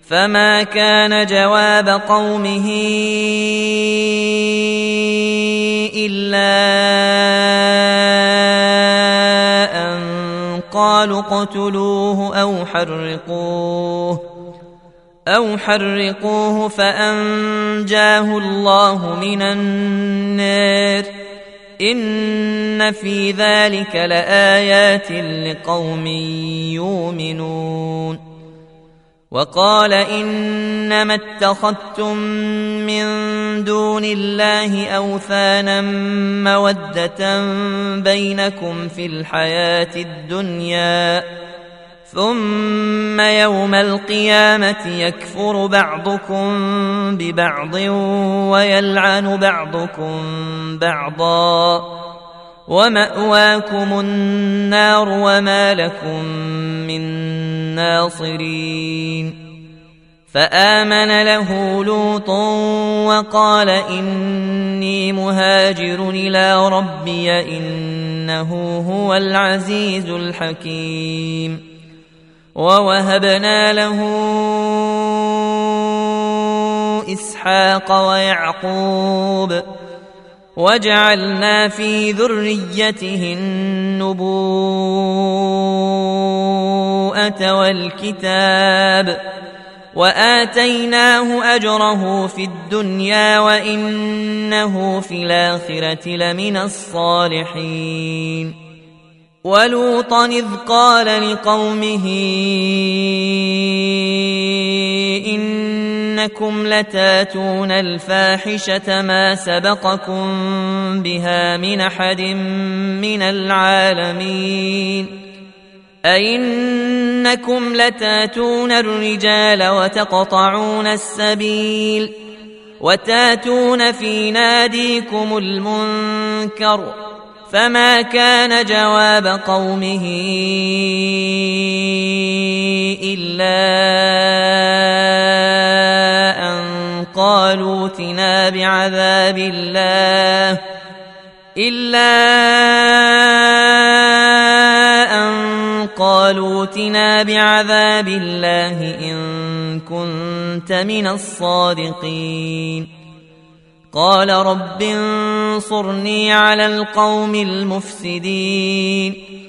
فما كان جواب قومه إلا أن قالوا اقتلوه أو حرقوه فأنجاه الله من النار إن في ذلك لآيات لقوم يؤمنون. وقال إنما اتخذتم من دون الله أوثانا مودة بينكم في الحياة الدنيا ثم يوم القيامة يكفر بعضكم ببعض ويلعن بعضكم بعضا ومأواكم النار وما لكم من ناصرين. فآمن له لوط وقال إني مهاجر إلى ربي إنه هو العزيز الحكيم. ووهبنا له إسحاق ويعقوب وجعلنا في ذريته النبوءة والكتاب وآتيناه أجره في الدنيا وإنه في الآخرة لمن الصالحين. ولوطا إذ قال لقومه إنكم لتاتون الفاحشة ما سبقكم بها من أحد من العالمين أئنكم لتاتون الرجال وتقطعون السبيل وتاتون في ناديكم المنكر. فما كان جواب قومه إلا أن قالوا ائتنا بعذاب الله إن كنت من الصادقين. قال رب انصرني على القوم المفسدين.